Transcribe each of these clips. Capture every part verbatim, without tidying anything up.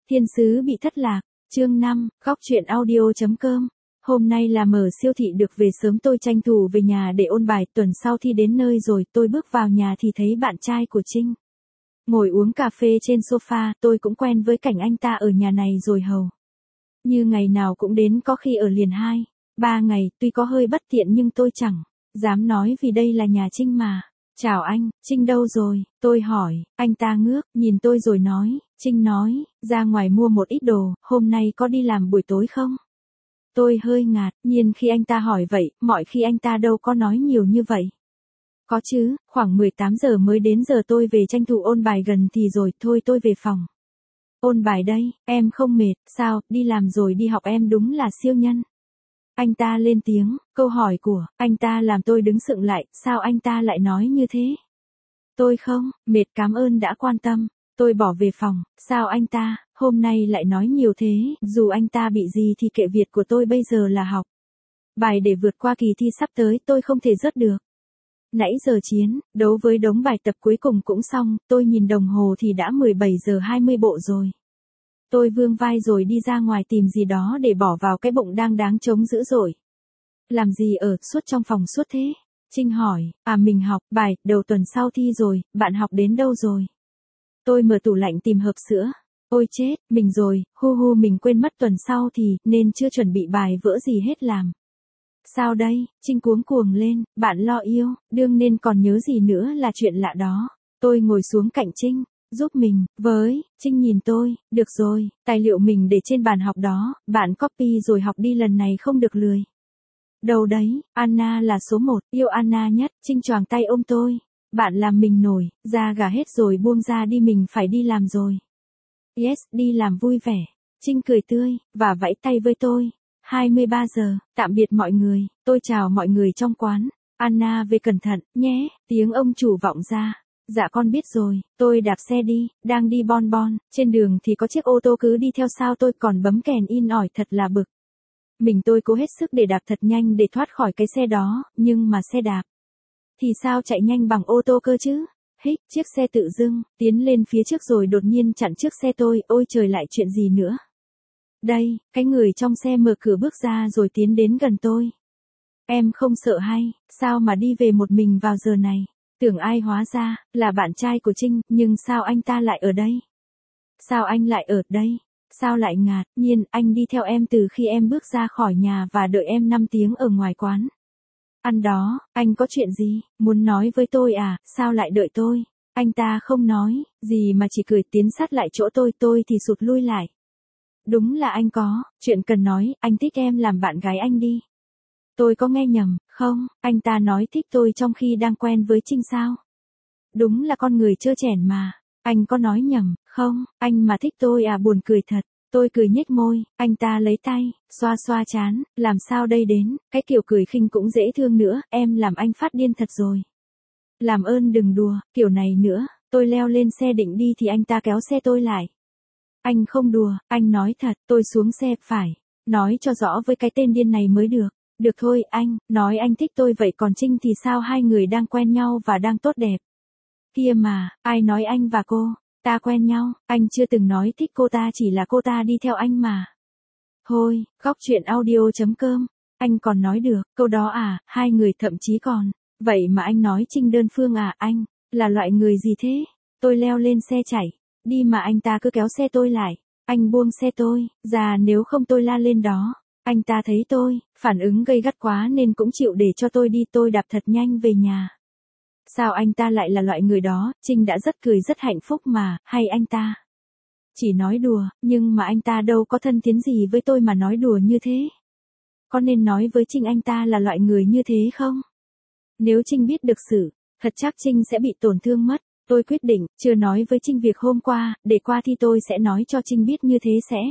Thiên sứ bị thất lạc, chương năm, góc truyện audio.com. Hôm nay là mở siêu thị được về sớm, tôi tranh thủ về nhà để ôn bài. Tuần sau thi đến nơi rồi, tôi bước vào nhà thì thấy bạn trai của Trinh ngồi uống cà phê trên sofa. Tôi cũng quen với cảnh anh ta ở nhà này rồi hầu như ngày nào cũng đến, có khi ở liền hai, ba ngày. Tuy có hơi bất tiện nhưng tôi chẳng dám nói vì đây là nhà Trinh mà. Chào anh, Trinh đâu rồi? Tôi hỏi. Anh ta ngước nhìn tôi rồi nói. Trinh nói, ra ngoài mua một ít đồ, hôm nay có đi làm buổi tối không? Tôi hơi ngạc nhiên khi anh ta hỏi vậy, mọi khi anh ta đâu có nói nhiều như vậy. Có chứ, khoảng mười tám giờ mới đến giờ tôi về tranh thủ ôn bài, gần thì rồi, thôi tôi về phòng ôn bài đây. Em không mệt sao? Đi làm rồi đi học, em đúng là siêu nhân. Anh ta lên tiếng. Câu hỏi của anh ta làm tôi đứng sững lại. Sao anh ta lại nói như thế? Tôi không mệt, cảm ơn đã quan tâm. Tôi bỏ về phòng. Sao anh ta hôm nay lại nói nhiều thế? Dù anh ta bị gì thì kệ, việc của tôi bây giờ là học bài để vượt qua kỳ thi sắp tới, tôi không thể rớt được. Nãy giờ chiến đấu với đống bài tập cuối cùng cũng xong, tôi nhìn đồng hồ thì đã mười bảy giờ hai mươi bộ rồi. Tôi vươn vai rồi đi ra ngoài tìm gì đó để bỏ vào cái bụng đang đáng trống dữ dội. Làm gì ở suốt trong phòng suốt thế? Trinh hỏi. À, mình học bài, đầu tuần sau thi rồi. Bạn học đến đâu rồi? Tôi mở tủ lạnh tìm hộp sữa. Ôi chết, mình rồi, hu hu, mình quên mất tuần sau thì nên chưa chuẩn bị bài vỡ gì hết làm. Sao đây? Trinh cuống cuồng lên. Bạn lo yêu, đương nên còn nhớ gì nữa là chuyện lạ đó. Tôi ngồi xuống cạnh Trinh. Giúp mình với. Trinh nhìn tôi. Được rồi, tài liệu mình để trên bàn học đó, bạn copy rồi học đi, lần này không được lười đâu đấy. Anna là số một, yêu Anna nhất. Trinh choàng tay ôm tôi. Bạn làm mình nổi da gà hết rồi, buông ra đi, mình phải đi làm rồi. Yes, đi làm vui vẻ. Trinh cười tươi và vẫy tay với tôi. hai mươi ba giờ, tạm biệt mọi người. Tôi chào mọi người trong quán. Anna về cẩn thận nhé. Tiếng ông chủ vọng ra. Dạ con biết rồi. Tôi đạp xe đi, đang đi bon bon. Trên đường thì có chiếc ô tô cứ đi theo, sao tôi còn bấm kèn in ỏi, thật là bực mình. Tôi cố hết sức để đạp thật nhanh để thoát khỏi cái xe đó, nhưng mà xe đạp thì sao chạy nhanh bằng ô tô cơ chứ? Hích, chiếc xe tự dưng tiến lên phía trước rồi đột nhiên chặn trước xe tôi. Ôi trời, lại chuyện gì nữa đây? Cái người trong xe mở cửa bước ra rồi tiến đến gần tôi. Em không sợ hay sao mà đi về một mình vào giờ này? Tưởng ai, hóa ra là bạn trai của Trinh. Nhưng sao anh ta lại ở đây? Sao anh lại ở đây? Sao lại ngạc nhiên anh đi theo em từ khi em bước ra khỏi nhà và đợi em năm tiếng ở ngoài quán ăn đó? Anh có chuyện gì muốn nói với tôi à? Sao lại đợi tôi? Anh ta không nói gì mà chỉ cười tiến sát lại chỗ tôi. Tôi thì sụt lui lại. Đúng là anh có chuyện cần nói. Anh thích em làm bạn gái anh đi. Tôi có nghe nhầm không? Anh ta nói thích tôi trong khi đang quen với Trinh sao? Đúng là con người trơ trẽn mà. Anh có nói nhầm không? Anh mà thích tôi à? Buồn cười thật. Tôi cười nhếch môi. Anh ta lấy tay xoa xoa trán. Làm sao đây đến? Cái kiểu cười khinh cũng dễ thương nữa. Em làm anh phát điên thật rồi. Làm ơn đừng đùa kiểu này nữa. Tôi leo lên xe định đi thì anh ta kéo xe tôi lại. Anh không đùa, anh nói thật. Tôi xuống xe. Phải nói cho rõ với cái tên điên này mới được. Được thôi anh, nói anh thích tôi vậy còn Trinh thì sao? Hai người đang quen nhau và đang tốt đẹp kia mà. Ai nói anh và cô ta quen nhau? Anh chưa từng nói thích cô ta, chỉ là cô ta đi theo anh mà. Thôi, góc truyện audio.com. Anh còn nói được câu đó à? Hai người thậm chí còn vậy mà anh nói Trinh đơn phương à? Anh là loại người gì thế? Tôi leo lên xe chạy đi mà anh ta cứ kéo xe tôi lại. Anh buông xe tôi ra, nếu không tôi la lên đó. Anh ta thấy tôi phản ứng gay gắt quá nên cũng chịu để cho tôi đi. Tôi đạp thật nhanh về nhà. Sao anh ta lại là loại người đó? Trinh đã rất cười rất hạnh phúc mà. Hay anh ta chỉ nói đùa? Nhưng mà anh ta đâu có thân thiết gì với tôi mà nói đùa như thế. Có nên nói với Trinh anh ta là loại người như thế không? Nếu Trinh biết được sự thật chắc Trinh sẽ bị tổn thương mất. Tôi quyết định chưa nói với Trinh việc hôm qua, để qua thi tôi sẽ nói cho Trinh biết, như thế sẽ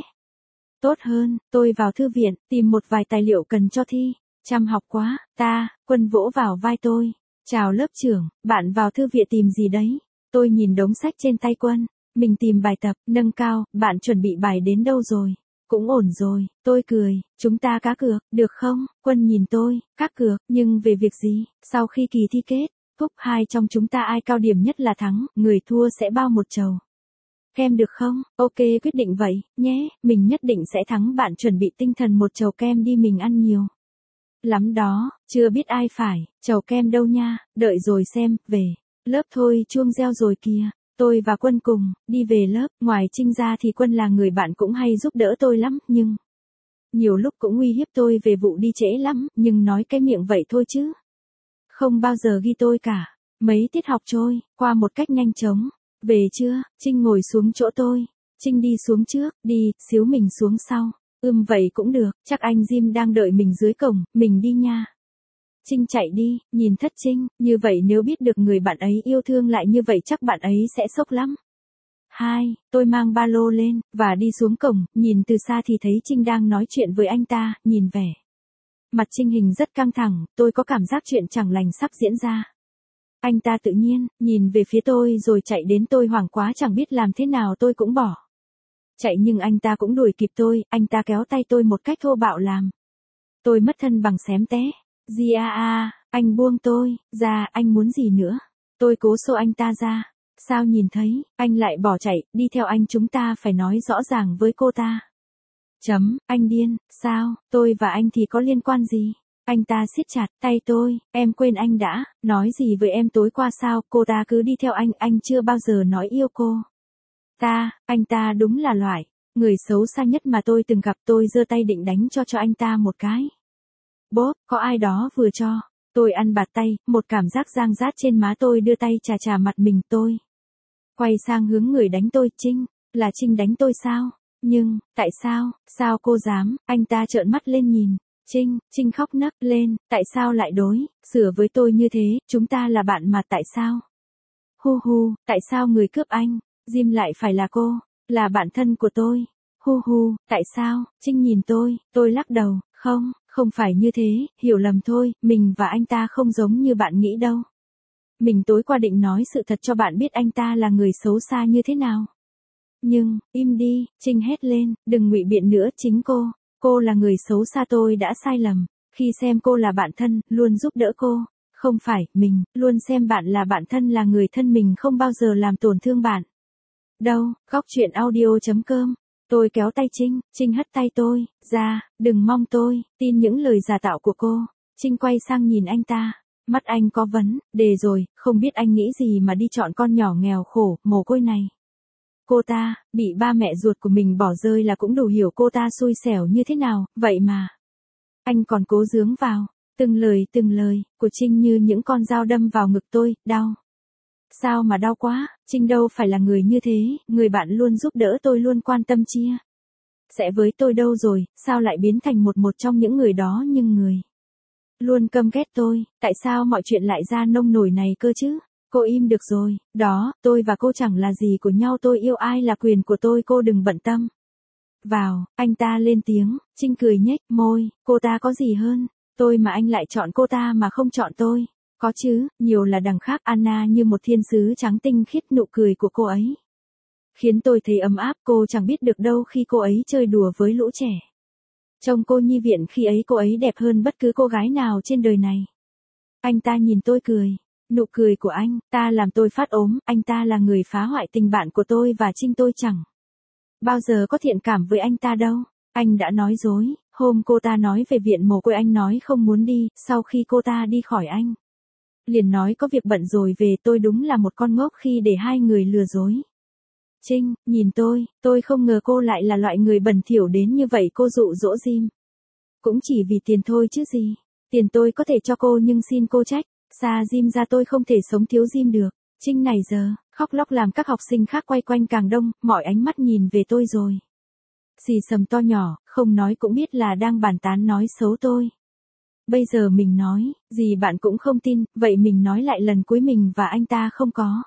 tốt hơn. Tôi vào thư viện, tìm một vài tài liệu cần cho thi. Chăm học quá. Ta, Quân vỗ vào vai tôi. Chào lớp trưởng, bạn vào thư viện tìm gì đấy? Tôi nhìn đống sách trên tay Quân. Mình tìm bài tập, nâng cao. Bạn chuẩn bị bài đến đâu rồi? Cũng ổn rồi. Tôi cười. Chúng ta cá cược, được không? Quân nhìn tôi. Cá cược, nhưng về việc gì? Sau khi kỳ thi kết thúc, hai trong chúng ta ai cao điểm nhất là thắng, người thua sẽ bao một chầu kem được không? Ok quyết định vậy, nhé, mình nhất định sẽ thắng bạn chuẩn bị tinh thần một chầu kem đi mình ăn nhiều. Lắm đó, chưa biết ai phải, chầu kem đâu nha, đợi rồi xem, về. Lớp thôi chuông reo rồi kìa. Tôi và Quân cùng, đi về lớp, ngoài Trinh ra thì Quân là người bạn cũng hay giúp đỡ tôi lắm, nhưng... nhiều lúc cũng uy hiếp tôi về vụ đi trễ lắm, nhưng nói cái miệng vậy thôi chứ. Không bao giờ ghi tôi cả. Mấy tiết học trôi, qua một cách nhanh chóng. Về chưa, Trinh ngồi xuống chỗ tôi. Trinh đi xuống trước, đi, xíu mình xuống sau. Ừm vậy cũng được, chắc anh Jim đang đợi mình dưới cổng, mình đi nha. Trinh chạy đi, nhìn Thất Trinh, như vậy nếu biết được người bạn ấy yêu thương lại như vậy chắc bạn ấy sẽ sốc lắm. Hai, tôi mang ba lô lên, và đi xuống cổng, nhìn từ xa thì thấy Trinh đang nói chuyện với anh ta, nhìn vẻ. Mặt Trinh Hình rất căng thẳng, tôi có cảm giác chuyện chẳng lành sắp diễn ra. Anh ta tự nhiên, nhìn về phía tôi rồi chạy đến tôi hoảng quá chẳng biết làm thế nào tôi cũng bỏ. Chạy nhưng anh ta cũng đuổi kịp tôi, anh ta kéo tay tôi một cách thô bạo làm. Tôi mất thân bằng xém té. Di a a, anh buông tôi, ra, anh muốn gì nữa? Tôi cố xô anh ta ra. Sao nhìn thấy, anh lại bỏ chạy, đi theo anh chúng ta phải nói rõ ràng với cô ta. Chấm, anh điên, sao, tôi và anh thì có liên quan gì? Anh ta siết chặt tay tôi, em quên anh đã, nói gì với em tối qua sao, cô ta cứ đi theo anh, anh chưa bao giờ nói yêu cô. Ta, anh ta đúng là loại, người xấu xa nhất mà tôi từng gặp. Tôi giơ tay định đánh cho cho anh ta một cái. Bốp, có ai đó vừa cho. Tôi ăn bạt tay, một cảm giác giang rát trên má tôi đưa tay chà chà mặt mình tôi. Quay sang hướng người đánh tôi, Trinh, là Trinh đánh tôi sao? Nhưng, tại sao, sao cô dám, anh ta trợn mắt lên nhìn. Trinh, Trinh khóc nấc lên, tại sao lại đối, xử với tôi như thế, chúng ta là bạn mà tại sao? Hu hu, tại sao người cướp anh, Jim lại phải là cô, là bạn thân của tôi. Hu hu, tại sao, Trinh nhìn tôi, tôi lắc đầu, không, không phải như thế, hiểu lầm thôi, mình và anh ta không giống như bạn nghĩ đâu. Mình tối qua định nói sự thật cho bạn biết anh ta là người xấu xa như thế nào. Nhưng, im đi, Trinh hét lên, đừng ngụy biện nữa, chính cô, cô là người xấu xa, tôi đã sai lầm, khi xem cô là bạn thân, luôn giúp đỡ cô, không phải, mình, luôn xem bạn là bạn thân là người thân mình không bao giờ làm tổn thương bạn. Đâu, góc truyện audio chấm com. Tôi kéo tay Trinh, Trinh hất tay tôi, ra, đừng mong tôi, tin những lời giả tạo của cô. Trinh quay sang nhìn anh ta, mắt anh có vấn, đề rồi, không biết anh nghĩ gì mà đi chọn con nhỏ nghèo khổ, mồ côi này. Cô ta, bị ba mẹ ruột của mình bỏ rơi là cũng đủ hiểu cô ta xui xẻo như thế nào, vậy mà. Anh còn cố dướng vào, từng lời từng lời, của Trinh như những con dao đâm vào ngực tôi, đau. Sao mà đau quá, Trinh đâu phải là người như thế, người bạn luôn giúp đỡ tôi luôn quan tâm chia. Sẽ với tôi đâu rồi, sao lại biến thành một một trong những người đó nhưng người. Luôn căm ghét tôi, tại sao mọi chuyện lại ra nông nổi này cơ chứ? Cô im được rồi, đó, tôi và cô chẳng là gì của nhau, tôi yêu ai là quyền của tôi, cô đừng bận tâm. Vào, anh ta lên tiếng, Trinh cười nhếch môi, cô ta có gì hơn, tôi mà anh lại chọn cô ta mà không chọn tôi. Có chứ, nhiều là đằng khác. Anna như một thiên sứ trắng tinh khiết, nụ cười của cô ấy khiến tôi thấy ấm áp. Cô chẳng biết được đâu khi cô ấy chơi đùa với lũ trẻ. Trông cô nhi viện khi ấy, cô ấy đẹp hơn bất cứ cô gái nào trên đời này. Anh ta nhìn tôi cười. Nụ cười của anh ta làm tôi phát ốm. Anh ta là người phá hoại tình bạn của tôi và Trinh, tôi chẳng bao giờ có thiện cảm với anh ta đâu. Anh đã nói dối. Hôm cô ta nói về viện mồ côi anh nói không muốn đi. Sau khi cô ta đi khỏi anh liền nói có việc bận rồi về. Tôi đúng là một con ngốc khi để hai người lừa dối. Trinh, nhìn tôi, tôi không ngờ cô lại là loại người bẩn thỉu đến như vậy. Cô dụ dỗ Jim cũng chỉ vì tiền thôi chứ gì. Tiền tôi có thể cho cô nhưng xin cô trách, xa Jim ra tôi không thể sống thiếu Jim được. Trinh này giờ, khóc lóc làm các học sinh khác quay quanh càng đông, mọi ánh mắt nhìn về tôi rồi. Xì xầm to nhỏ, không nói cũng biết là đang bàn tán nói xấu tôi. Bây giờ mình nói, gì bạn cũng không tin, vậy mình nói lại lần cuối, mình và anh ta không có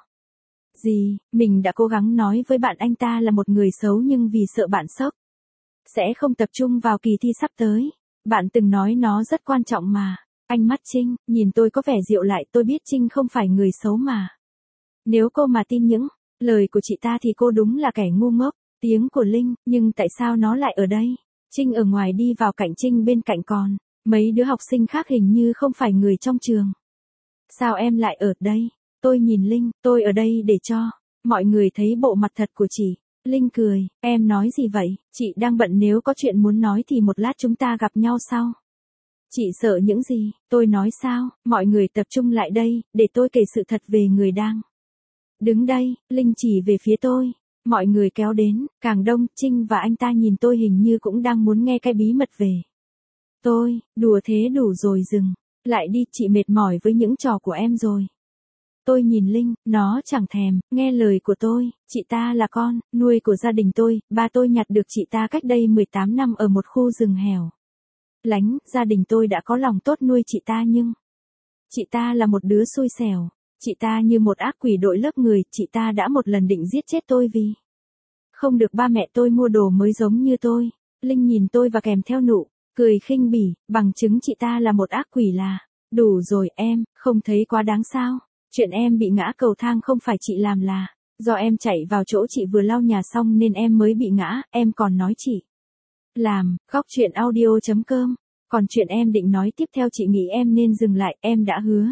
gì, mình đã cố gắng nói với bạn anh ta là một người xấu nhưng vì sợ bạn sốc, sẽ không tập trung vào kỳ thi sắp tới. Bạn từng nói nó rất quan trọng mà. Ánh mắt Trinh, nhìn tôi có vẻ dịu lại, tôi biết Trinh không phải người xấu mà. Nếu cô mà tin những lời của chị ta thì cô đúng là kẻ ngu ngốc. Tiếng của Linh, nhưng tại sao nó lại ở đây? Trinh ở ngoài đi vào cạnh Trinh, bên cạnh còn mấy đứa học sinh khác hình như không phải người trong trường. Sao em lại ở đây? Tôi nhìn Linh, tôi ở đây để cho mọi người thấy bộ mặt thật của chị. Linh cười, em nói gì vậy, chị đang bận nếu có chuyện muốn nói thì một lát chúng ta gặp nhau sau. Chị sợ những gì, tôi nói sao, mọi người tập trung lại đây, để tôi kể sự thật về người đang đứng đây, Linh chỉ về phía tôi. Mọi người kéo đến, càng đông, Trinh và anh ta nhìn tôi hình như cũng đang muốn nghe cái bí mật về tôi, đùa thế đủ rồi dừng, lại đi, chị mệt mỏi với những trò của em rồi. Tôi nhìn Linh, nó chẳng thèm, nghe lời của tôi, chị ta là con, nuôi của gia đình tôi, ba tôi nhặt được chị ta cách đây mười tám năm ở một khu rừng hẻo lánh, gia đình tôi đã có lòng tốt nuôi chị ta nhưng chị ta là một đứa xui xẻo, chị ta như một ác quỷ đội lớp người, chị ta đã một lần định giết chết tôi vì không được ba mẹ tôi mua đồ mới giống như tôi. Linh nhìn tôi và kèm theo nụ cười khinh bỉ, bằng chứng chị ta là một ác quỷ là đủ rồi em, không thấy quá đáng sao? Chuyện em bị ngã cầu thang không phải chị làm là do em chạy vào chỗ chị vừa lau nhà xong nên em mới bị ngã, em còn nói chị làm, khóc chuyện audio chấm com. Còn chuyện em định nói tiếp theo chị nghĩ em nên dừng lại, em đã hứa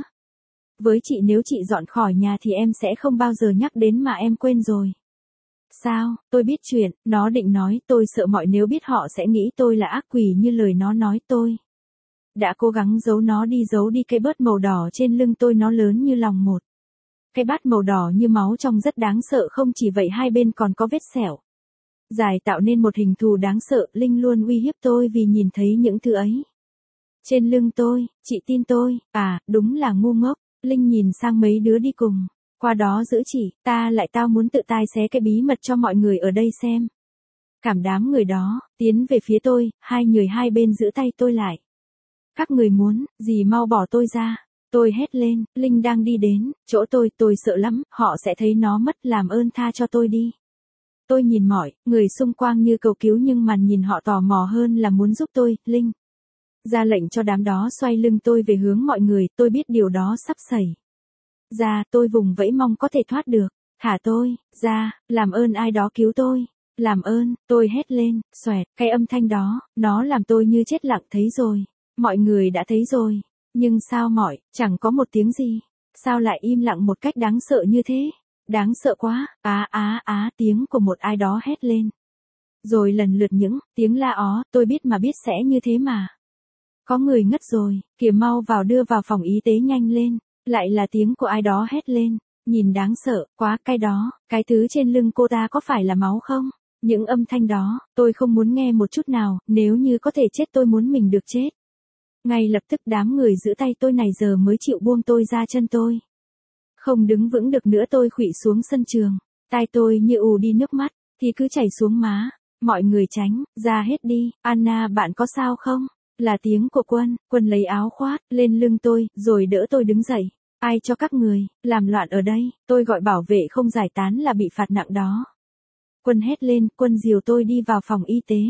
với chị nếu chị dọn khỏi nhà thì em sẽ không bao giờ nhắc đến mà em quên rồi. Sao, tôi biết chuyện, nó định nói, tôi sợ mọi nếu biết họ sẽ nghĩ tôi là ác quỷ như lời nó nói tôi. Đã cố gắng giấu nó đi giấu đi cái bớt màu đỏ trên lưng tôi nó lớn như lòng một. Cái bát màu đỏ như máu trong rất đáng sợ không chỉ vậy hai bên còn có vết sẹo dài tạo nên một hình thù đáng sợ, Linh luôn uy hiếp tôi vì nhìn thấy những thứ ấy trên lưng tôi, chị tin tôi, à, đúng là ngu ngốc, Linh nhìn sang mấy đứa đi cùng, qua đó giữ chỉ, ta lại tao muốn tự tai xé cái bí mật cho mọi người ở đây xem. Cảm đám người đó, tiến về phía tôi, hai người hai bên giữ tay tôi lại. Các người muốn, gì mau bỏ tôi ra. Tôi hét lên, Linh đang đi đến, chỗ tôi, tôi sợ lắm, họ sẽ thấy nó mất, làm ơn tha cho tôi đi. Tôi nhìn mọi người xung quanh như cầu cứu nhưng màn nhìn họ tò mò hơn là muốn giúp tôi, Linh ra lệnh cho đám đó xoay lưng tôi về hướng mọi người, tôi biết điều đó sắp xảy ra, tôi vùng vẫy mong có thể thoát được, thả tôi ra, làm ơn ai đó cứu tôi, làm ơn, tôi hét lên, xoẹt, cái âm thanh đó, nó làm tôi như chết lặng, thấy rồi, mọi người đã thấy rồi, nhưng sao mọi, chẳng có một tiếng gì, sao lại im lặng một cách đáng sợ như thế, đáng sợ quá, á á á tiếng của một ai đó hét lên. Rồi lần lượt những tiếng la ó, tôi biết mà biết sẽ như thế mà. Có người ngất rồi, kìa mau vào đưa vào phòng y tế nhanh lên, lại là tiếng của ai đó hét lên, nhìn đáng sợ, quá, cái đó, cái thứ trên lưng cô ta có phải là máu không? Những âm thanh đó, tôi không muốn nghe một chút nào, nếu như có thể chết tôi muốn mình được chết. Ngay lập tức đám người giữ tay tôi này giờ mới chịu buông tôi ra, chân tôi không đứng vững được nữa, tôi khuỵu xuống sân trường, tai tôi như ù đi nước mắt, thì cứ chảy xuống má, mọi người tránh, ra hết đi, Anna bạn có sao không? Là tiếng của Quân, Quân lấy áo khoác lên lưng tôi, rồi đỡ tôi đứng dậy. Ai cho các người làm loạn ở đây, tôi gọi bảo vệ không giải tán là bị phạt nặng đó. Quân hét lên, Quân dìu tôi đi vào phòng y tế.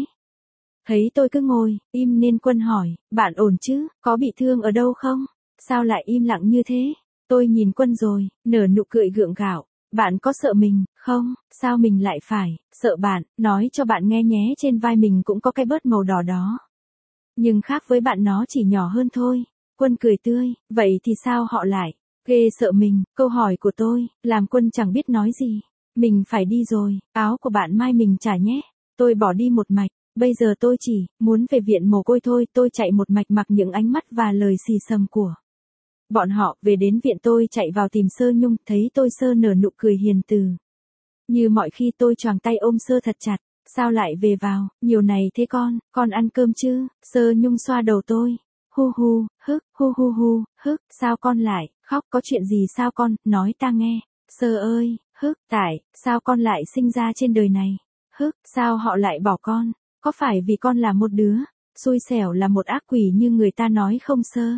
Thấy tôi cứ ngồi, im nên Quân hỏi, bạn ổn chứ, có bị thương ở đâu không? Sao lại im lặng như thế? Tôi nhìn Quân rồi, nở nụ cười gượng gạo. Bạn có sợ mình, không? Sao mình lại phải sợ bạn, nói cho bạn nghe nhé, trên vai mình cũng có cái bớt màu đỏ đó. Nhưng khác với bạn nó chỉ nhỏ hơn thôi. Quân cười tươi, vậy thì sao họ lại ghê sợ mình? Câu hỏi của tôi, làm Quân chẳng biết nói gì. Mình phải đi rồi, áo của bạn mai mình trả nhé. Tôi bỏ đi một mạch, bây giờ tôi chỉ muốn về viện mồ côi thôi, tôi chạy một mạch mặc những ánh mắt và lời xì xầm của bọn họ, về đến viện tôi chạy vào tìm Sơ Nhung, thấy tôi Sơ nở nụ cười hiền từ. Như mọi khi tôi choàng tay ôm Sơ thật chặt. Sao lại về vào, nhiều này thế con, con ăn cơm chứ? Sơ Nhung xoa đầu tôi. Hu hu, hức, hu hu hu, hức, sao con lại khóc, có chuyện gì sao con, nói ta nghe. Sơ ơi, hức, tại, sao con lại sinh ra trên đời này? Hức, sao họ lại bỏ con? Có phải vì con là một đứa xui xẻo, là một ác quỷ như người ta nói không Sơ?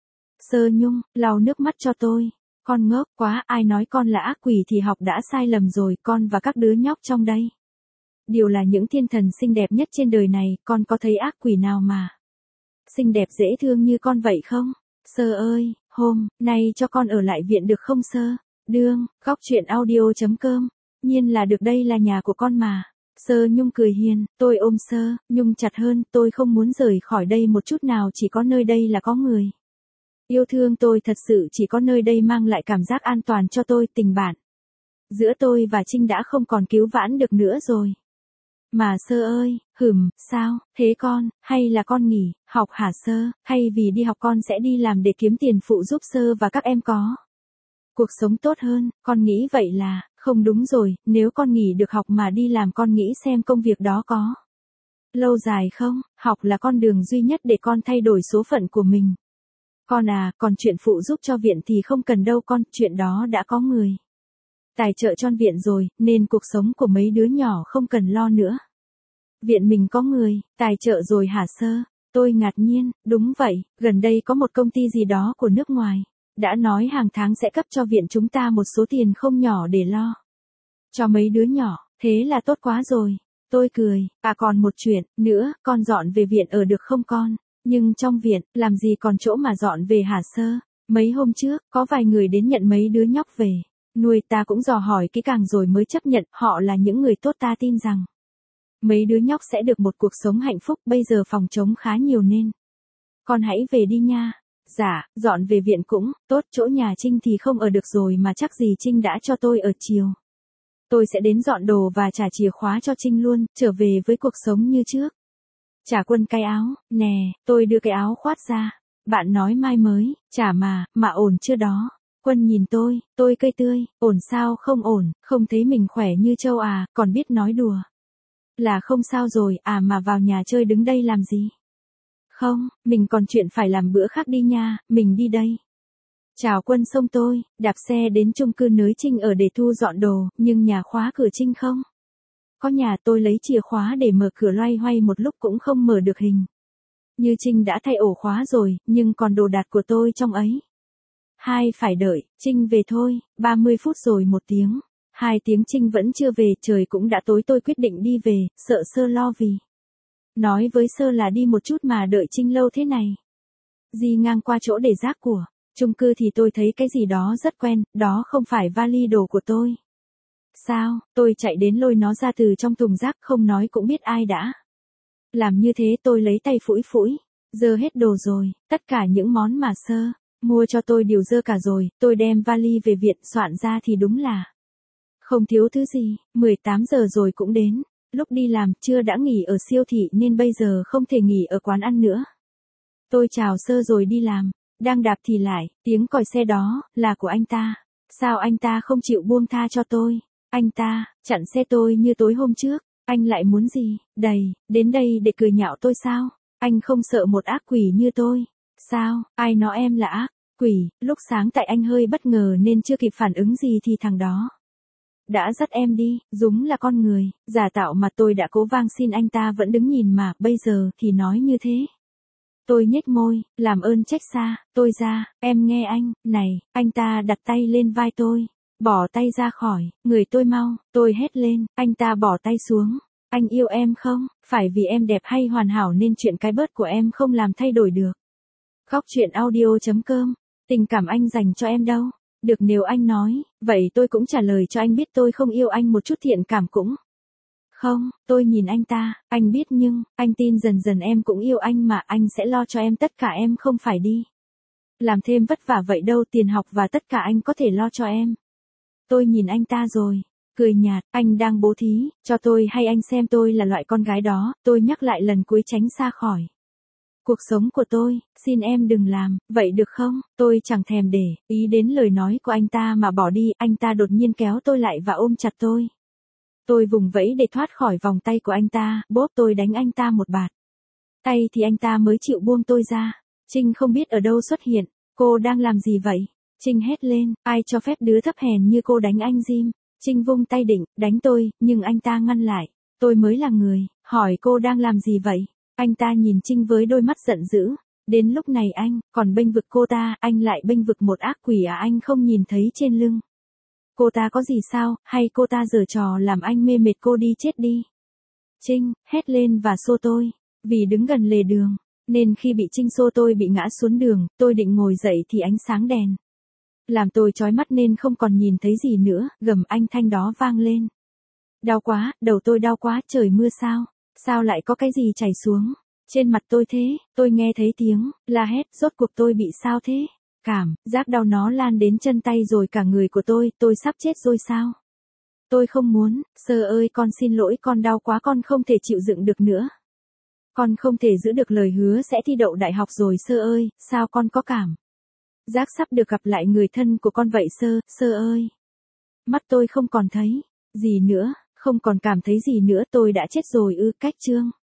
Sơ Nhung, lau nước mắt cho tôi. Con ngốc quá, ai nói con là ác quỷ thì học đã sai lầm rồi, con và các đứa nhóc trong đây đều là những thiên thần xinh đẹp nhất trên đời này, con có thấy ác quỷ nào mà xinh đẹp dễ thương như con vậy không? Sơ ơi, hôm nay cho con ở lại viện được không Sơ? Đương, khóc chuyện audio chấm com. Nhiên là được, đây là nhà của con mà. Sơ Nhung cười hiền, tôi ôm Sơ Nhung chặt hơn, tôi không muốn rời khỏi đây một chút nào, chỉ có nơi đây là có người yêu thương tôi thật sự, chỉ có nơi đây mang lại cảm giác an toàn cho tôi, tình bạn. Giữa tôi và Trinh đã không còn cứu vãn được nữa rồi. Mà Sơ ơi, hừm, sao, thế con, hay là con nghỉ, học hả Sơ, hay vì đi học con sẽ đi làm để kiếm tiền phụ giúp Sơ và các em có cuộc sống tốt hơn, con nghĩ vậy là, không đúng rồi, nếu con nghỉ được học mà đi làm con nghĩ xem công việc đó có lâu dài không, học là con đường duy nhất để con thay đổi số phận của mình. Con à, còn chuyện phụ giúp cho viện thì không cần đâu con, chuyện đó đã có người tài trợ cho viện rồi, nên cuộc sống của mấy đứa nhỏ không cần lo nữa. Viện mình có người tài trợ rồi hả Sơ? Tôi ngạc nhiên, đúng vậy, gần đây có một công ty gì đó của nước ngoài đã nói hàng tháng sẽ cấp cho viện chúng ta một số tiền không nhỏ để lo cho mấy đứa nhỏ, thế là tốt quá rồi. Tôi cười, à còn một chuyện nữa, con dọn về viện ở được không con? Nhưng trong viện, làm gì còn chỗ mà dọn về hả Sơ? Mấy hôm trước, có vài người đến nhận mấy đứa nhóc về nuôi, ta cũng dò hỏi kỹ càng rồi mới chấp nhận, họ là những người tốt, ta tin rằng mấy đứa nhóc sẽ được một cuộc sống hạnh phúc, bây giờ phòng trống khá nhiều nên con hãy về đi nha. Dạ, dọn về viện cũng tốt, chỗ nhà Trinh thì không ở được rồi mà chắc gì Trinh đã cho tôi ở chiều. Tôi sẽ đến dọn đồ và trả chìa khóa cho Trinh luôn, trở về với cuộc sống như trước. Trả Quân cái áo, nè, tôi đưa cái áo khoác ra. Bạn nói mai mới, trả mà, mà ổn chưa đó? Quân nhìn tôi, tôi cây tươi, ổn sao không ổn, không thấy mình khỏe như trâu à, còn biết nói đùa. Là không sao rồi, à mà vào nhà chơi đứng đây làm gì? Không, mình còn chuyện phải làm bữa khác đi nha, mình đi đây. Chào Quân xông tôi, đạp xe đến chung cư nới Trinh ở để thu dọn đồ, nhưng nhà khóa cửa Trinh không có nhà, tôi lấy chìa khóa để mở cửa loay hoay một lúc cũng không mở được hình. Như Trinh đã thay ổ khóa rồi, nhưng còn đồ đạc của tôi trong ấy. Hai phải đợi, Trinh về thôi, ba mươi phút rồi một tiếng. Hai tiếng Trinh vẫn chưa về, trời cũng đã tối, tôi quyết định đi về, sợ Sơ lo vì nói với Sơ là đi một chút mà đợi Trinh lâu thế này. Đi ngang qua chỗ để rác của chung cư thì tôi thấy cái gì đó rất quen, đó không phải vali đồ của tôi. Sao, tôi chạy đến lôi nó ra từ trong thùng rác, không nói cũng biết ai đã làm như thế. Tôi lấy tay phủi phủi, dơ hết đồ rồi, tất cả những món mà Sơ mua cho tôi đều dơ cả rồi. Tôi đem vali về viện soạn ra thì đúng là không thiếu thứ gì. mười tám giờ rồi cũng đến lúc đi làm, trưa đã nghỉ ở siêu thị nên bây giờ không thể nghỉ ở quán ăn nữa. Tôi chào Sơ rồi đi làm, đang đạp thì lại tiếng còi xe, đó là của anh ta. Sao anh ta không chịu buông tha cho tôi? Anh ta chặn xe tôi như tối hôm trước. Anh lại muốn gì? Đầy đến đây để cười nhạo tôi sao? Anh không sợ một ác quỷ như tôi sao? Ai nói em là ác quỷ? Lúc sáng tại anh hơi bất ngờ nên chưa kịp phản ứng gì thì thằng đó đã dắt em đi. Đúng là con người giả tạo mà. Tôi đã cố van xin anh ta vẫn đứng nhìn mà, bây giờ thì nói như thế. Tôi nhếch môi, làm ơn trách xa tôi ra, em nghe anh. Này, anh ta đặt tay lên vai tôi, bỏ tay ra khỏi người tôi mau. Tôi hét lên, anh ta bỏ tay xuống. Anh yêu em không? Phải vì em đẹp hay hoàn hảo nên chuyện cái bớt của em không làm thay đổi được. Khóc chuyện audio chấm com. Tình cảm anh dành cho em đâu. Được, nếu anh nói, vậy tôi cũng trả lời cho anh biết tôi không yêu anh một chút thiện cảm cũng không. Tôi nhìn anh ta, anh biết nhưng, anh tin dần dần em cũng yêu anh mà, anh sẽ lo cho em tất cả, em không phải đi làm thêm vất vả vậy đâu, tiền học và tất cả anh có thể lo cho em. Tôi nhìn anh ta rồi cười nhạt, anh đang bố thí cho tôi hay anh xem tôi là loại con gái đó? Tôi nhắc lại lần cuối tránh xa khỏi cuộc sống của tôi, xin em đừng làm vậy được không? Tôi chẳng thèm để ý đến lời nói của anh ta mà bỏ đi. Anh ta đột nhiên kéo tôi lại và ôm chặt tôi. Tôi vùng vẫy để thoát khỏi vòng tay của anh ta, bốp, tôi đánh anh ta một bạt tay thì anh ta mới chịu buông tôi ra. Trinh không biết ở đâu xuất hiện. Cô đang làm gì vậy? Trinh hét lên, ai cho phép đứa thấp hèn như cô đánh anh Jim? Trinh vung tay định đánh tôi, nhưng anh ta ngăn lại. Tôi mới là người hỏi cô đang làm gì vậy? Anh ta nhìn Trinh với đôi mắt giận dữ. Đến lúc này anh còn bênh vực cô ta, anh lại bênh vực một ác quỷ à? Anh không nhìn thấy trên lưng cô ta có gì sao, hay cô ta giở trò làm anh mê mệt? Cô đi chết đi. Trinh hét lên và xô tôi. Vì đứng gần lề đường nên khi bị Trinh xô tôi bị ngã xuống đường. Tôi định ngồi dậy thì ánh sáng đèn làm tôi chói mắt nên không còn nhìn thấy gì nữa. Gầm anh thanh đó vang lên. Đau quá, đầu tôi đau quá. Trời mưa sao? Sao lại có cái gì chảy xuống trên mặt tôi thế? Tôi nghe thấy tiếng la hét, rốt cuộc tôi bị sao thế? Cảm giác đau nó lan đến chân tay rồi cả người của tôi. Tôi sắp chết rồi sao? Tôi không muốn, sơ ơi con xin lỗi con đau quá con không thể chịu đựng được nữa. Con không thể giữ được lời hứa sẽ thi đậu đại học rồi sơ ơi, sao con có cảm giác sắp được gặp lại người thân của con vậy sơ, sơ ơi. Mắt tôi không còn thấy gì nữa, không còn cảm thấy gì nữa tôi đã chết rồi ư cách chương.